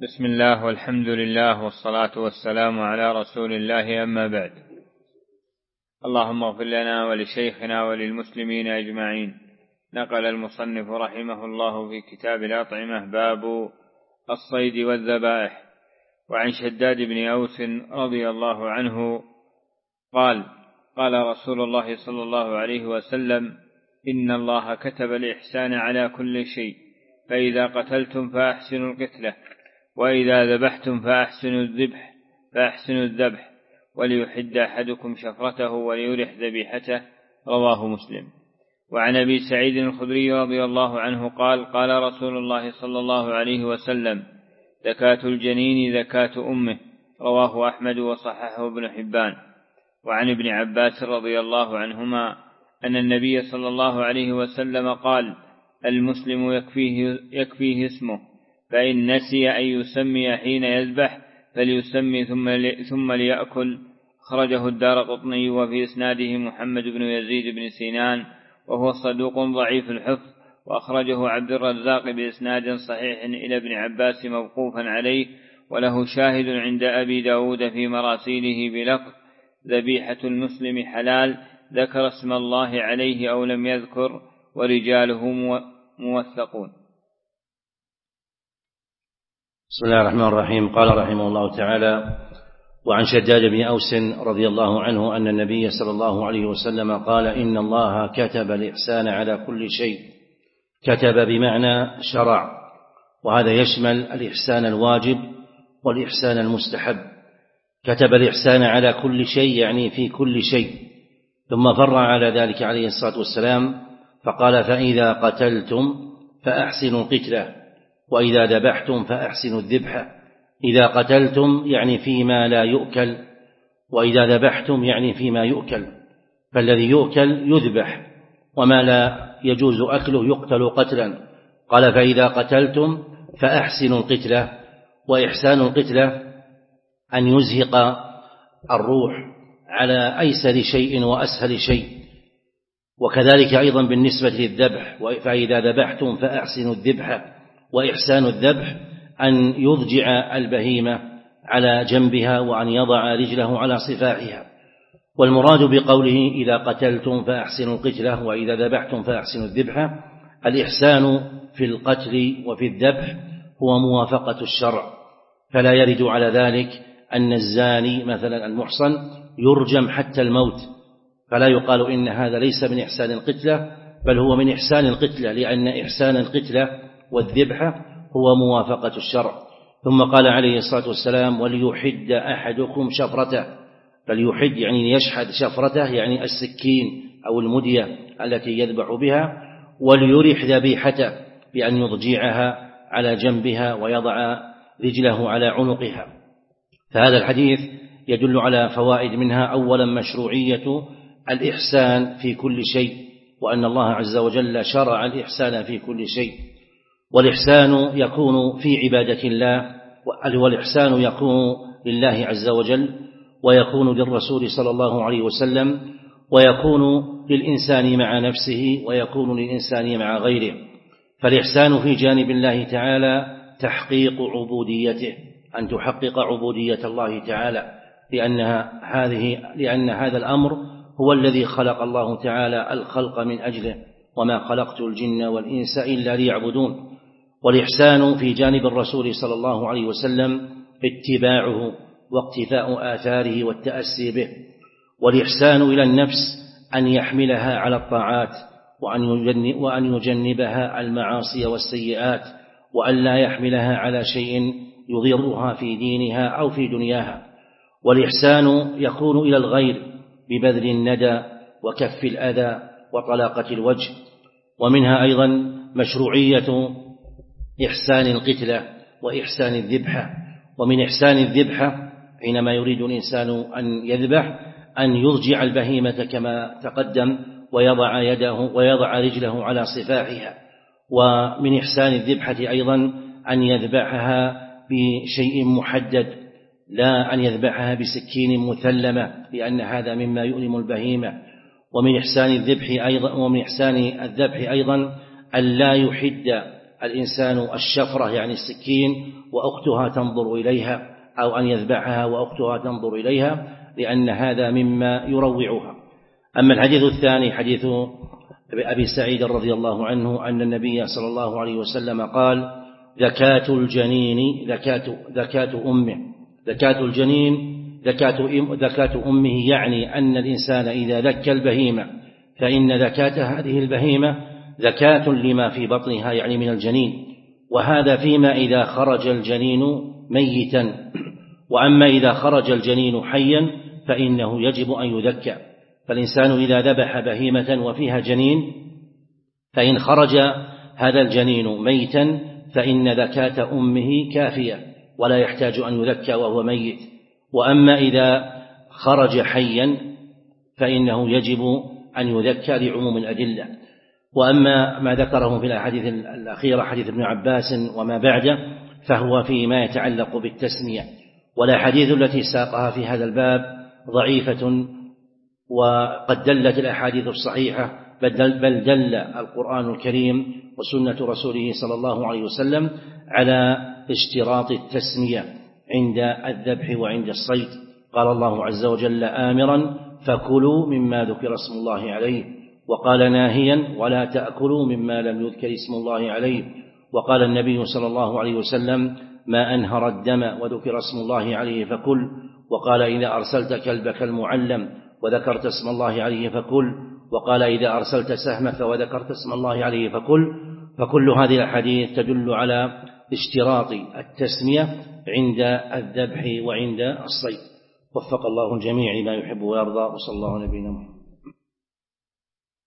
بسم الله والحمد لله والصلاة والسلام على رسول الله، أما بعد. اللهم اغفر لنا ولشيخنا وللمسلمين أجمعين. نقل المصنف رحمه الله في كتاب الأطعمة باب الصيد والذبائح. وعن شداد بن أوس رضي الله عنه قال: قال رسول الله صلى الله عليه وسلم: إن الله كتب الإحسان على كل شيء، فإذا قتلتم فأحسنوا القتلة، وإذا ذبحتم فأحسنوا الذبح، وليحد أحدكم شفرته وليرح ذبيحته. رواه مسلم. وعن أبي سعيد الخدري رضي الله عنه قال: قال رسول الله صلى الله عليه وسلم: زكاة الجنين زكاة أمه. رواه أحمد وصححه ابن حبان. وعن ابن عباس رضي الله عنهما أن النبي صلى الله عليه وسلم قال: المسلم يكفيه اسمه، فإن نسي أن يسمي حين يذبح فليسمي ثم ليأكل. أخرجه الدارقطني وفي إسناده محمد بن يزيد بن سنان وهو صدوق ضعيف الحفظ. وأخرجه عبد الرزاق بإسناد صحيح إلى ابن عباس موقوفا عليه، وله شاهد عند أبي داود في مراسيله بلفظ: ذبيحة المسلم حلال، ذكر اسم الله عليه أو لم يذكر، ورجاله موثقون. بسم الله الرحمن الرحيم. قال رحمه الله تعالى: وعن شداد بن أوس رضي الله عنه أن النبي صلى الله عليه وسلم قال: إن الله كتب الإحسان على كل شيء. كتب بمعنى شرع، وهذا يشمل الإحسان الواجب والإحسان المستحب. كتب الإحسان على كل شيء يعني في كل شيء، ثم فرع على ذلك عليه الصلاة والسلام فقال: فإذا قتلتم فأحسنوا القتلة، وإذا ذبحتم فأحسنوا الذبح. إذا قتلتم يعني فيما لا يؤكل، وإذا ذبحتم يعني فيما يؤكل، فالذي يؤكل يذبح، وما لا يجوز أكله يقتل قتلا. قال: فإذا قتلتم فأحسنوا القتلة. وإحسان القتلة أن يزهق الروح على أيسر شيء وأسهل شيء، وكذلك أيضا بالنسبة للذبح: فإذا ذبحتم فأحسنوا الذبح. وإحسان الذبح أن يضجع البهيمة على جنبها وأن يضع رجله على صفاحها. والمراد بقوله إذا قتلتم فأحسنوا القتلة وإذا ذبحتم فأحسنوا الذبح الإحسان في القتل وفي الذبح هو موافقة الشرع، فلا يرد على ذلك أن الزاني مثلا المحصن يرجم حتى الموت، فلا يقال إن هذا ليس من إحسان القتلة، بل هو من إحسان القتلة، لأن إحسان القتلة والذبح هو موافقة الشرع. ثم قال عليه الصلاة والسلام: وليحد أحدكم شفرته. فليحد يعني يشحذ شفرته، يعني السكين أو المدية التي يذبح بها، وليرح ذبيحته بأن يضجعها على جنبها ويضع رجله على عنقها. فهذا الحديث يدل على فوائد، منها أولا مشروعية الإحسان في كل شيء، وأن الله عز وجل شرع الإحسان في كل شيء. والإحسان يكون في عبادة الله، والإحسان يكون لله عز وجل، ويكون للرسول صلى الله عليه وسلم، ويكون للإنسان مع نفسه، ويكون للإنسان مع غيره. فالإحسان في جانب الله تعالى تحقيق عبوديته، أن تحقق عبودية الله تعالى، لأن هذا الأمر هو الذي خلق الله تعالى الخلق من أجله: وما خلقت الجن والإنس إلا ليعبدون. والإحسان في جانب الرسول صلى الله عليه وسلم اتباعه واقتفاء آثاره والتأسي به. والإحسان إلى النفس أن يحملها على الطاعات، وأن يجنبها المعاصي والسيئات، وأن لا يحملها على شيء يضرها في دينها أو في دنياها. والإحسان يكون إلى الغير ببذل الندى وكف الأذى وطلاقة الوجه. ومنها أيضا مشروعية إحسان القتلة وإحسان الذبحة. ومن إحسان الذبحة حينما يريد الإنسان أن يذبح أن يضجع البهيمة كما تقدم، ويضع رجله على صفاحها. ومن إحسان الذبحة أيضا أن يذبحها بشيء محدد، لا أن يذبحها بسكين مثلمة، لأن هذا مما يؤلم البهيمة. ومن إحسان الذبح أيضا أن لا يحد الإنسان الشفرة يعني السكين وأختها تنظر إليها، أو أن يذبحها وأختها تنظر إليها، لأن هذا مما يروعها. أما الحديث الثاني حديث أبي سعيد رضي الله عنه أن النبي صلى الله عليه وسلم قال: زكاة الجنين زكاة أمه. زكاة الجنين زكاة أمه، يعني أن الإنسان إذا ذكى البهيمة فإن زكاة هذه البهيمة زكاة لما في بطنها، يعني من الجنين، وهذا فيما إذا خرج الجنين ميتا. وأما إذا خرج الجنين حيا فإنه يجب أن يذكى. فالإنسان إذا ذبح بهيمة وفيها جنين فإن خرج هذا الجنين ميتا فإن زكاة أمه كافية ولا يحتاج أن يذكى وهو ميت. وأما إذا خرج حيا فإنه يجب أن يذكى لعموم الأدلة. وأما ما ذكره في الأحاديث الأخيرة حديث ابن عباس وما بعده فهو فيما يتعلق بالتسمية، والأحاديث التي ساقها في هذا الباب ضعيفة، وقد دلت الأحاديث الصحيحة بل دل القرآن الكريم وسنة رسوله صلى الله عليه وسلم على اشتراط التسمية عند الذبح وعند الصيد. قال الله عز وجل آمرا: فكلوا مما ذكر اسم الله عليه، وقال ناهيا: ولا تأكلوا مما لم يذكر اسم الله عليه. وقال النبي صلى الله عليه وسلم: ما أنهر الدم وذكر اسم الله عليه فكل. وقال: إذا أرسلت كلبك المعلم وذكرت اسم الله عليه فكل. وقال: إذا أرسلت سهمك وذكرت اسم الله عليه فكل. فكل هذه الأحاديث تدل على اشتراط التسمية عند الذبح وعند الصيد. وفق الله الجميع لما يحب ويرضى، وصلى الله على نبينا محمد.